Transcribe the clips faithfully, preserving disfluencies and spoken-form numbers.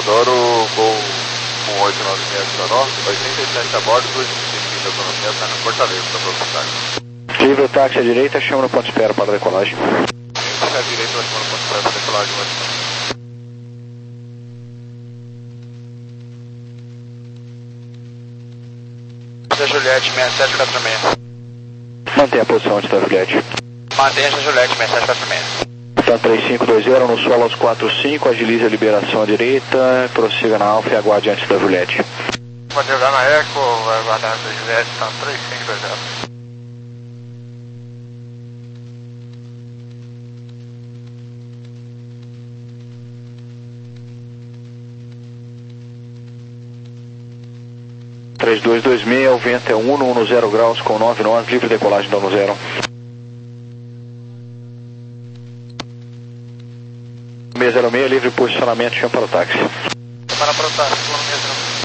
Teodoro, Gol um oito nove seis para norte, oitenta e sete a bordo, duas vinte e cinco da zona certa, na Fortaleza, para proximidade. Livre o táxi à direita, chama no ponto de espera para a decolagem. À direita, vai chamar no ponto de espera para a decolagem, vai Juliette, sessenta e sete quatro seis. Mantenha a posição antes da Juliette. Mantenha a Juliette, sessenta e sete quatro seis. Tá três cinco dois zero no solo aos quatro cinco, agilize a liberação à direita, prossiga na Alfa e aguarde antes da Juliette. Pode jogar na Eco, vai aguardar antes da Juliette, tá três cinco dois zero. três dois dois seis, o vento é um no zero graus com nove nós, livre decolagem da zero. seis zero seis, livre posicionamento, chama para o táxi. Para para o táxi, plano seis zero seis.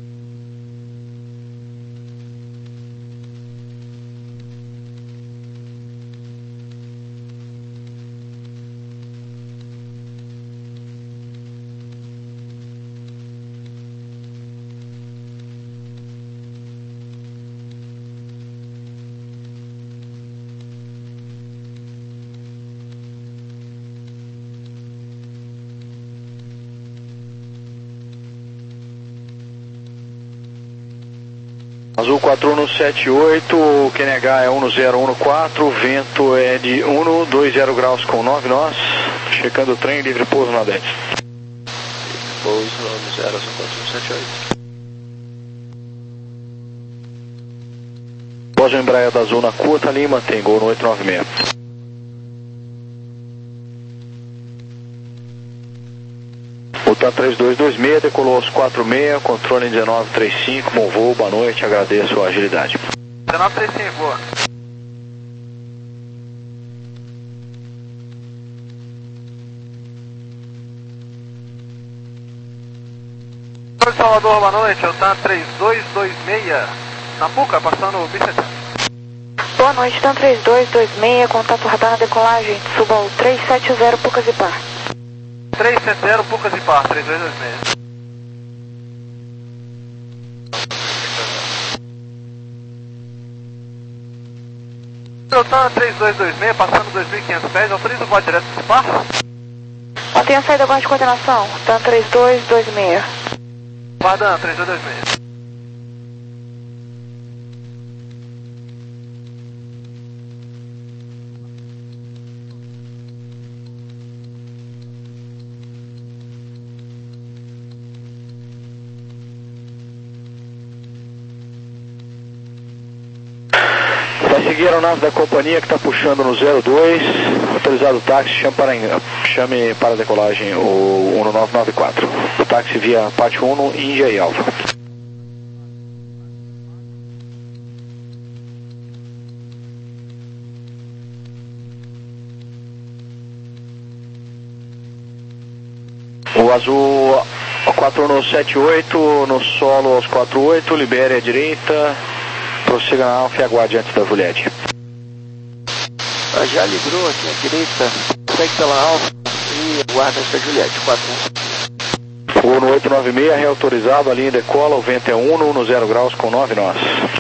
Azul quatro um sete oito, o Q N H é um zero um quatro, vento é de um dois zero graus com nove nós, checando o trem, livre pouso na dez. Pouso no zero, Azul quatro um sete oito. Após o embraer da Azul na curta linha, mantém gol no oito nove seis. Tá três dois dois seis, decolou aos quatro seis, controle dezenove trinta e cinco, bom voo, boa noite, agradeço a agilidade. dezenove trinta e cinco, boa. Oi, Salvador, boa noite, eu tá três dois dois seis, na Puca, passando o Bicetel. Boa noite, TAM três dois dois seis, contato radar na decolagem, suba o três sete zero Pucas e Par. três sete zero, Pucas e Par, três dois dois seis. Deltan três dois dois seis, passando dois mil e quinhentos pés, autoriza o voo direto do Par? Mantenha a saída agora de coordenação, TAM três dois dois seis. Vardan, três dois dois seis. Vai seguir a aeronave da companhia que está puxando no zero dois, autorizado o táxi, chame para, chame para a decolagem o um nove nove quatro. O táxi via parte um, Índia e Alfa. O azul quatro um sete oito, no solo aos quatro oito, libere à direita. Prossiga na Alfa e aguarde antes da Juliette. Ah, já livrou aqui à direita, segue pela Alfa e aguarda antes da Juliette, quatro um. O no oito nove seis, reautorizado, a linha decola, o vento é um no zero graus com nove nós.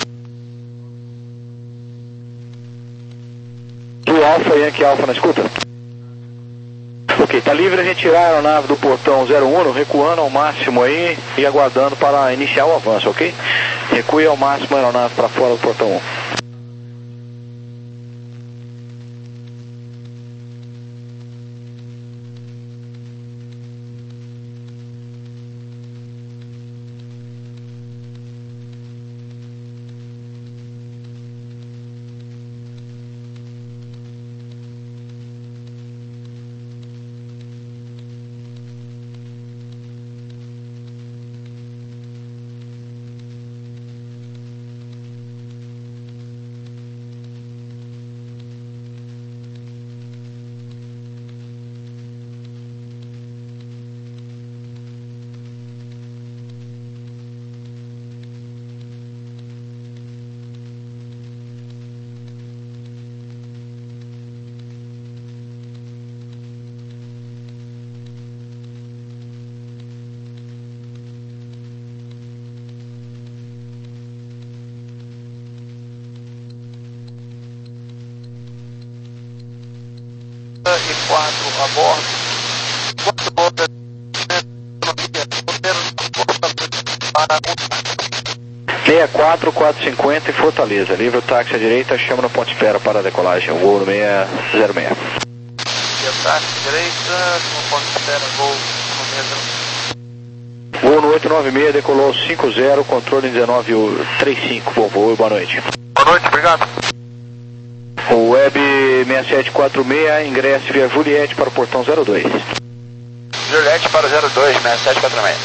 Do Alfa, Yankee Alfa na escuta. Ok, está livre a retirar a aeronave do portão zero um, recuando ao máximo aí e aguardando para iniciar o avanço, ok? Recue ao máximo a aeronave para fora do portão um. e quatro a bordo. quatro horas para seis quatro, quatro cinquenta em Fortaleza. Livre o táxi à direita, chama no ponto espera para a decolagem. Voo no seis zero seis. e a táxi direita, no ponto espera, voo no seis zero seis. Voo no oito nove seis, decolou cinco zero, controle dezenove trinta e cinco. Bom voo e boa noite. Boa noite, obrigado. O Web seis sete quatro seis, ingresse via Juliette para o portão zero dois. Juliette para zero dois, seis sete quatro seis.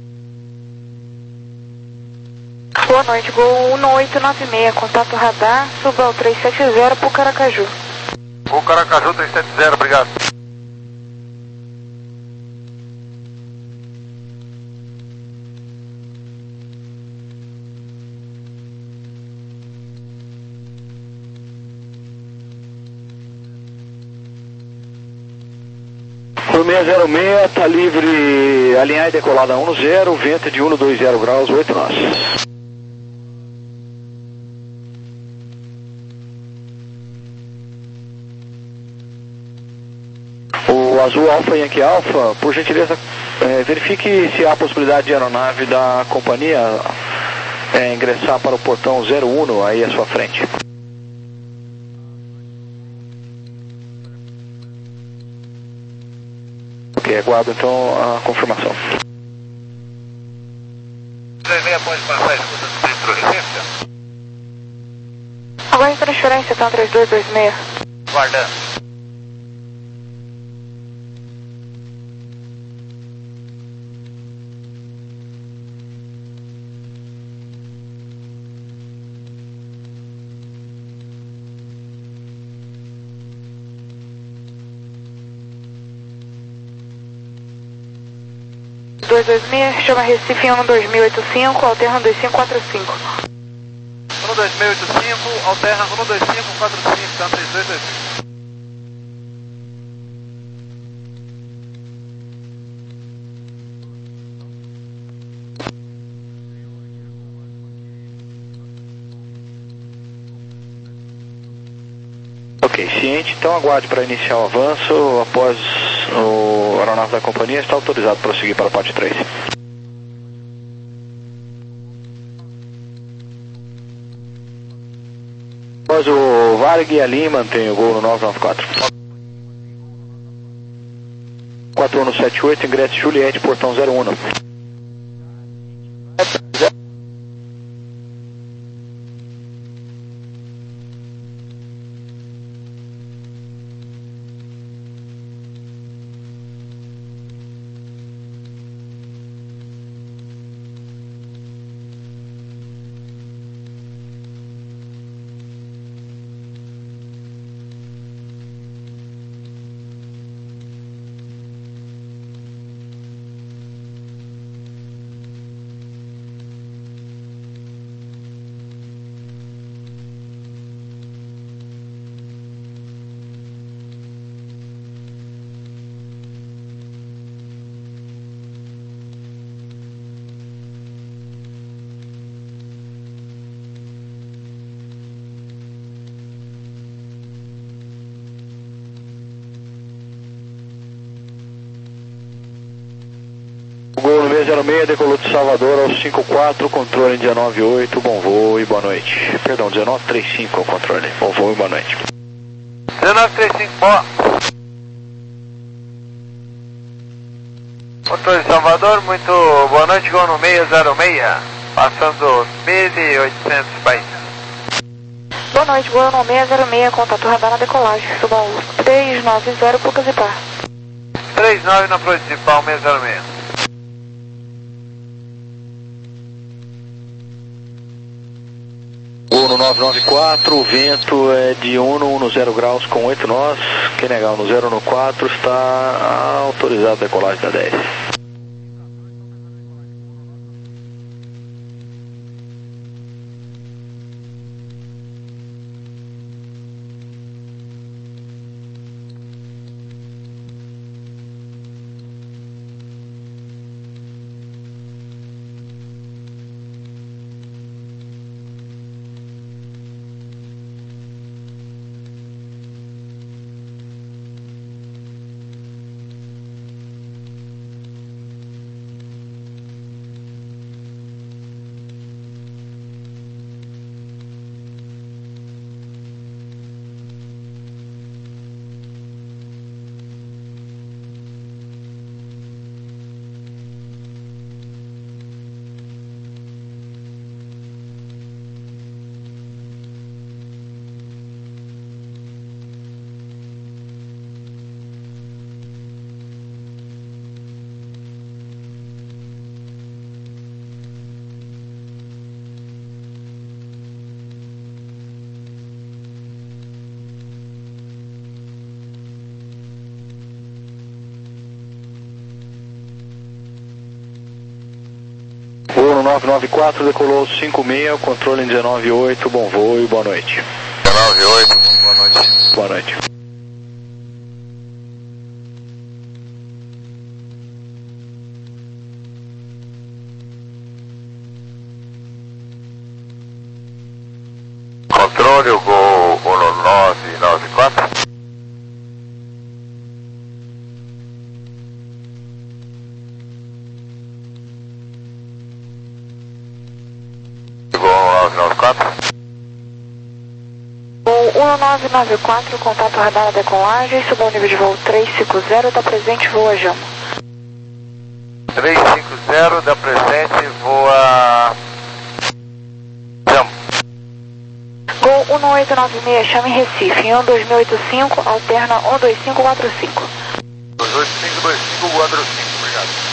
Boa noite, Gol um oito nove seis, contato radar, suba ao trezentos e setenta para o Caracaju. O Caracaju trezentos e setenta, obrigado. O seis zero seis está livre, alinhar e decolada um zero, vento de um dois zero graus, oito nós. O Azul Alfa Yankee Alfa, por gentileza, é, verifique se há a possibilidade de aeronave da companhia é, ingressar para o portão zero um aí à sua frente. Ok, aguardo então a confirmação. três seis pode passar, escuta de transferência. Agora em transferência, então três dois dois seis. Guardando. dois dois seis, chama Recife um dois mil e oitenta e cinco, alterna dois cinco quatro cinco. um dois mil e oitenta e cinco, alterna um dois cinco quatro cinco, então três dois dois seis. Ok, ciente, então aguarde para iniciar o avanço. Após o aeronave da companhia, está autorizado para prosseguir para a parte três. Após o Varg ali, mantém o gol no nove nove quatro. quatro um sete oito, ingresso Juliette, portão zero um. Gol no seis zero seis, decolou de Salvador ao cinco quatro, controle dezenove oito, bom voo e boa noite. Perdão, dezenove trinta e cinco é o controle, bom voo e boa noite. dezenove trinta e cinco, boa. Controle de Salvador, muito boa noite, gol no seis zero seis, passando mil e oitocentos países. Boa noite, Gol no seis zero seis, contato radar na decolagem, suba ao trezentos e noventa para o Casipar. três nove na principal, seis zero seis. Gol no nove nove quatro, o vento é de um no zero graus com oito nós. Quem negar no zero no quatro está autorizado a decolagem da dez. nove nove quatro, decolou cinco seis, controle em dezenove oito, bom voo e boa noite. dezenove oito, boa noite. Boa noite. Controle, o Gol um nove nove quatro. Gol um nove nove quatro. Gol um nove nove quatro, contato radar na decolagem, suba ao nível de voo trezentos e cinquenta, da presente voa Jama. trezentos e cinquenta da presente, voa Jama. Gol um oito nove seis, chama em Recife, em um dois mil e oitenta e cinco, alterna um dois cinco quatro cinco. dois oito cinco dois cinco quatro cinco, obrigado.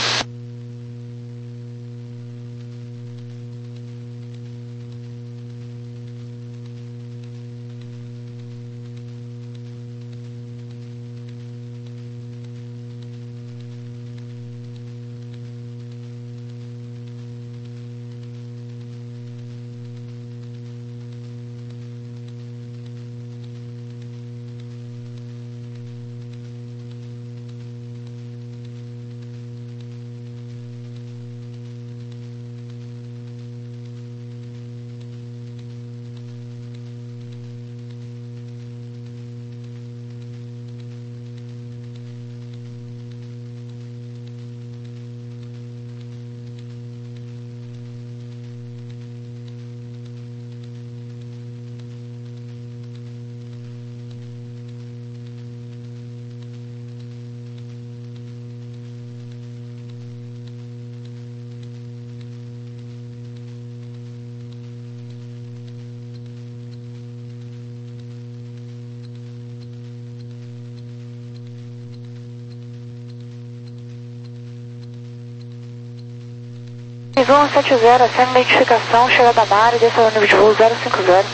um sete zero, sem identificação, chegada na área, desça ao nível de voo zero cinco zero.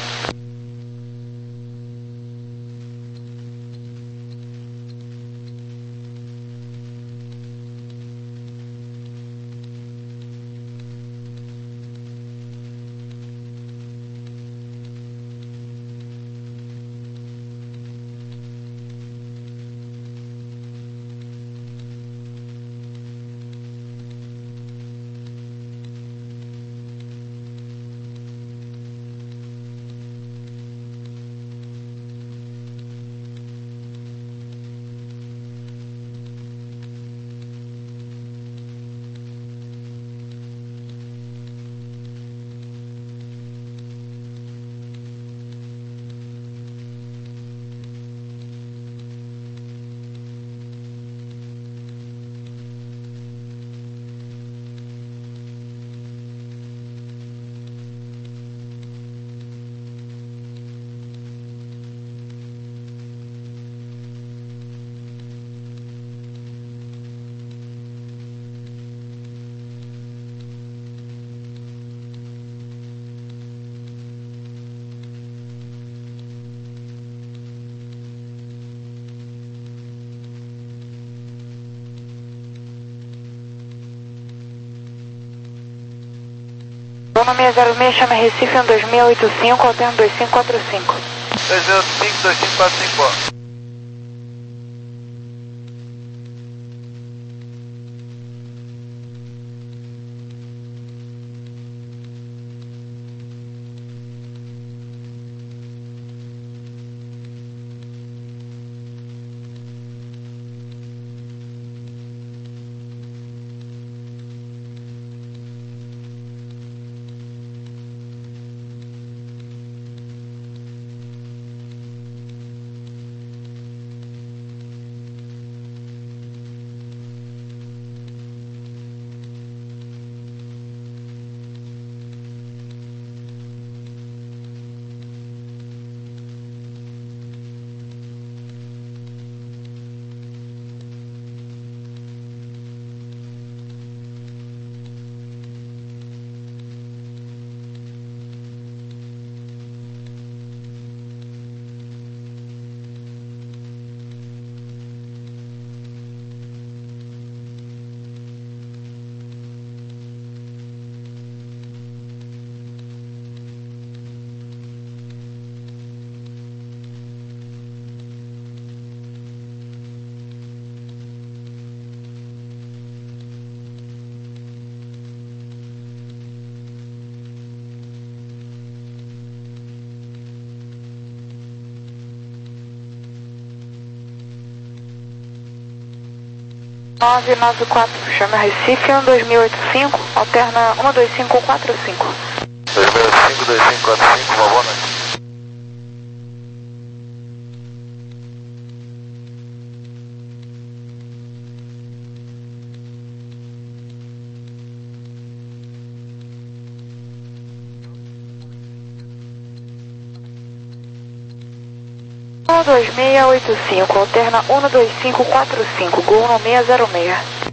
Zona seis zero seis, chama Recife, um dois mil e oitenta e cinco, alterna dois cinco quatro cinco. dois zero cinco dois cinco quatro cinco. nove nove quatro, chama Recife, um dois mil e oitenta e cinco, alterna um dois cinco quatro cinco. dois mil e cinco, dois cinco quatro cinco, uma boa noite. um dois seis oito cinco, alterna um dois cinco quatro cinco, Gol no seis zero seis.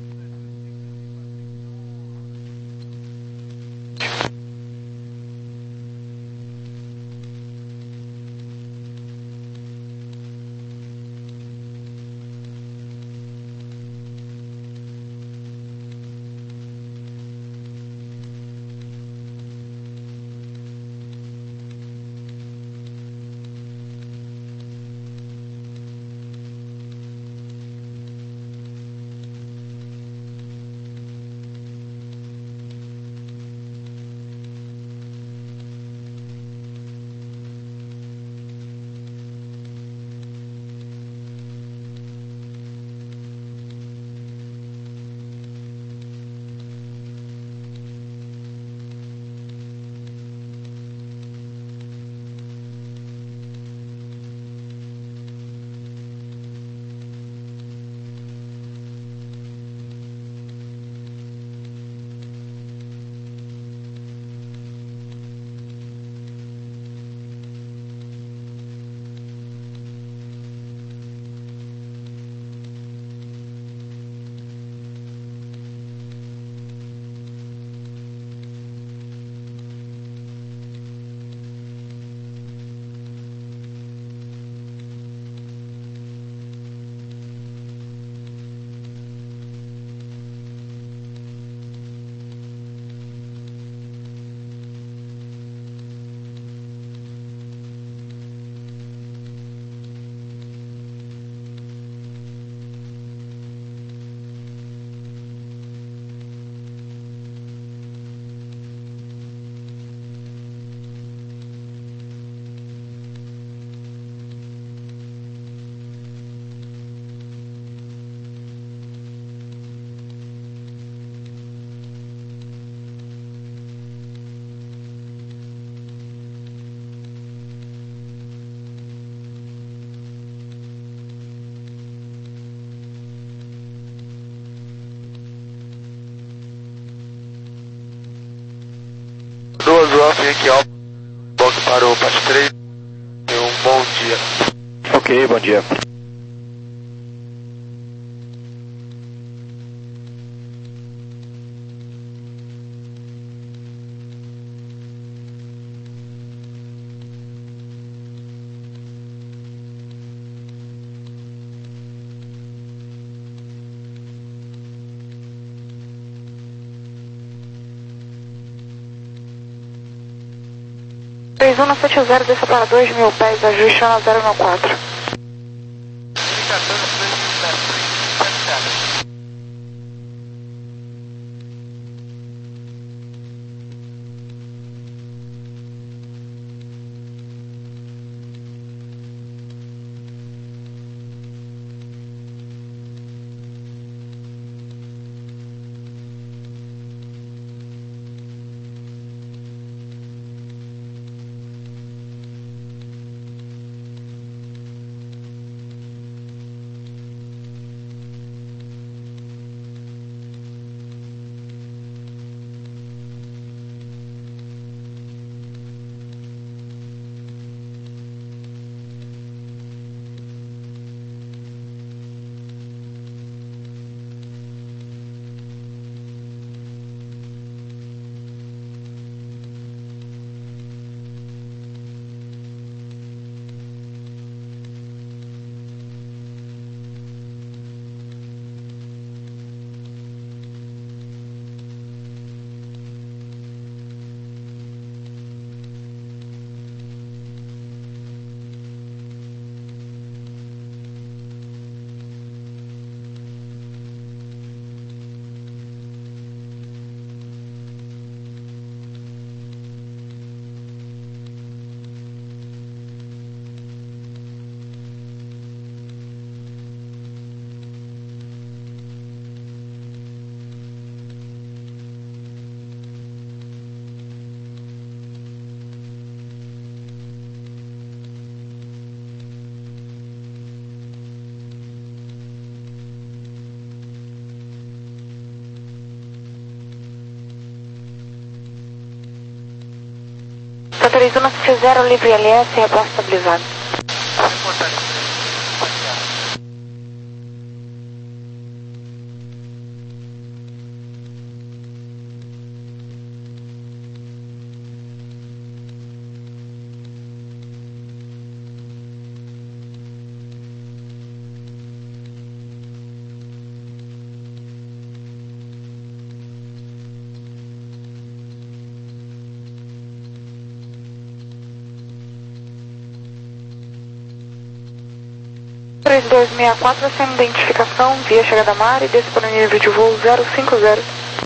Duas off aqui, ó. Box para o Past três. E um bom dia. Ok, bom dia. três um sete zero, desça para dois mil pés, ajuste na zero nove quatro. três um sete zero, livre L S, reposto estabilizado. três dois seis quatro, sem identificação, via chegada mar e desce para o nível de voo zero cinco zero.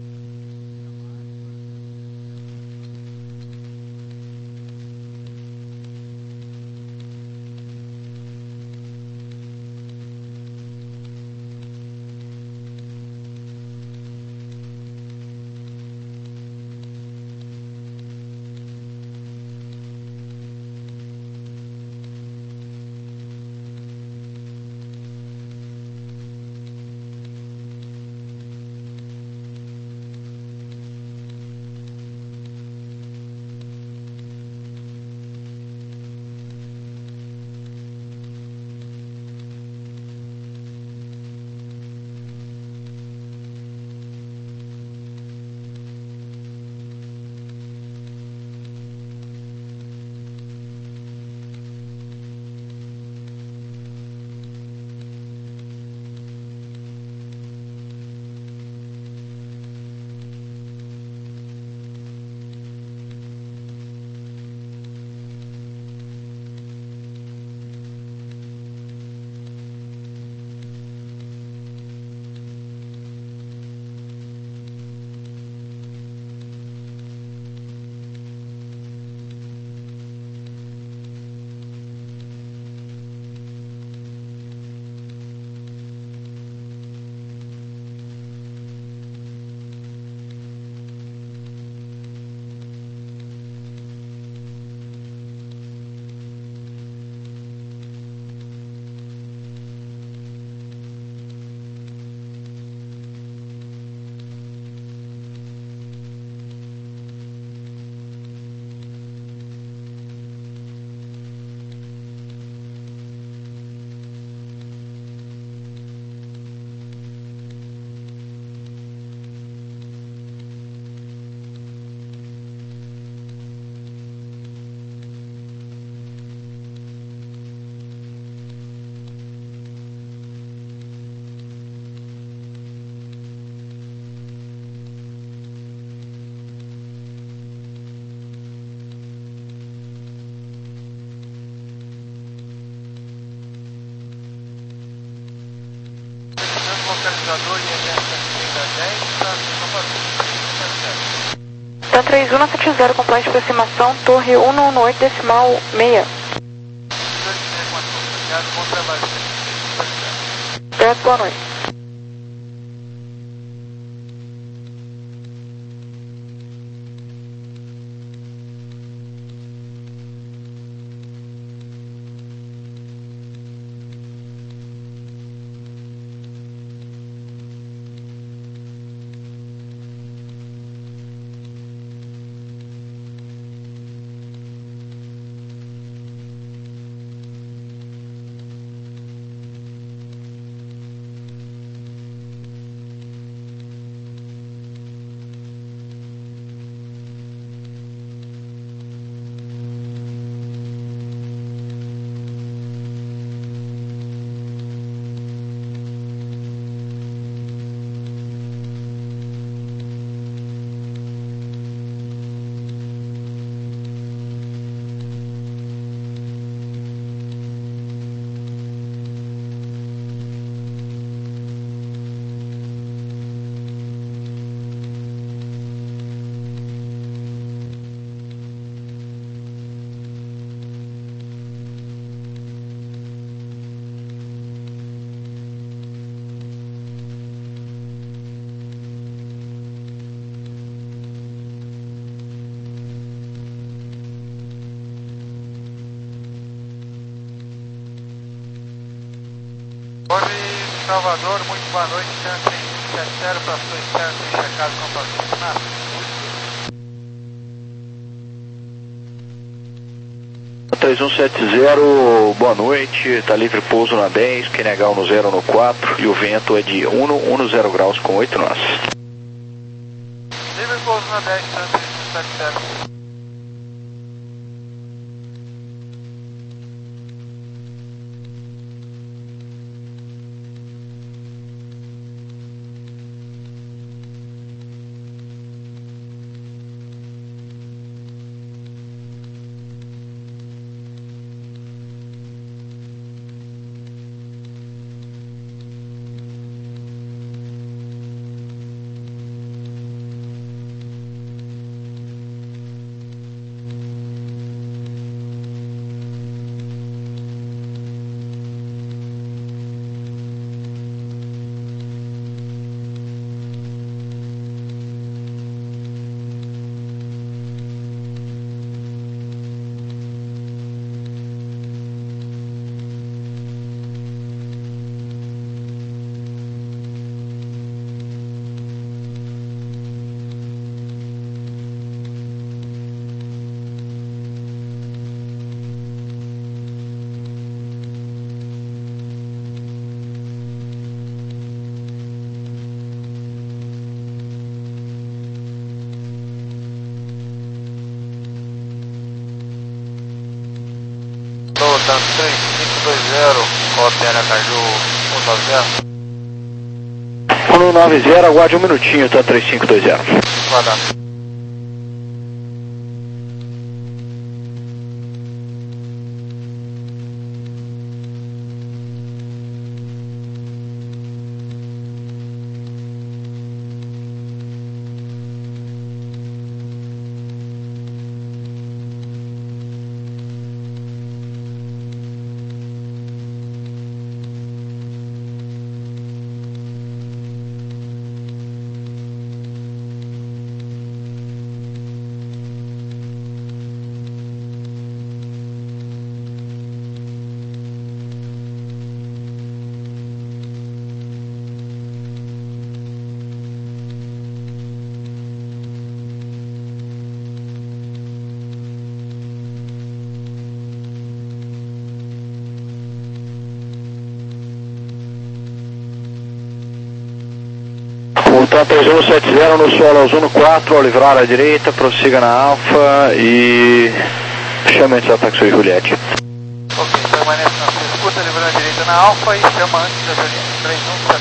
Localizador I M S dez para Tá três um sete zero, com plano de aproximação, torre um um oito decimal seis. Obrigado, bom trabalho. Obrigado, boa noite. Salvador, muito boa noite, chance sete zero para sua instância e checado com a patrulha. três um sete zero, boa noite, está livre pouso na dez, Q N H no zero no quatro e o vento é de um zero graus com oito nós. Livre pouso na dez, três um sete zero. três cinco dois zero, copy Ana Caju cento e noventa. um noventa, aguarde um minutinho, tá três cinco dois zero. Guardado. Voltar três um sete zero no solo Ozono quatro, ao livrar à direita, prossiga na Alfa e chame antes da Taxi Juliette. Ok, permanece na escuta, livrando à direita na Alfa e chama antes da Juliette. três um sete zero.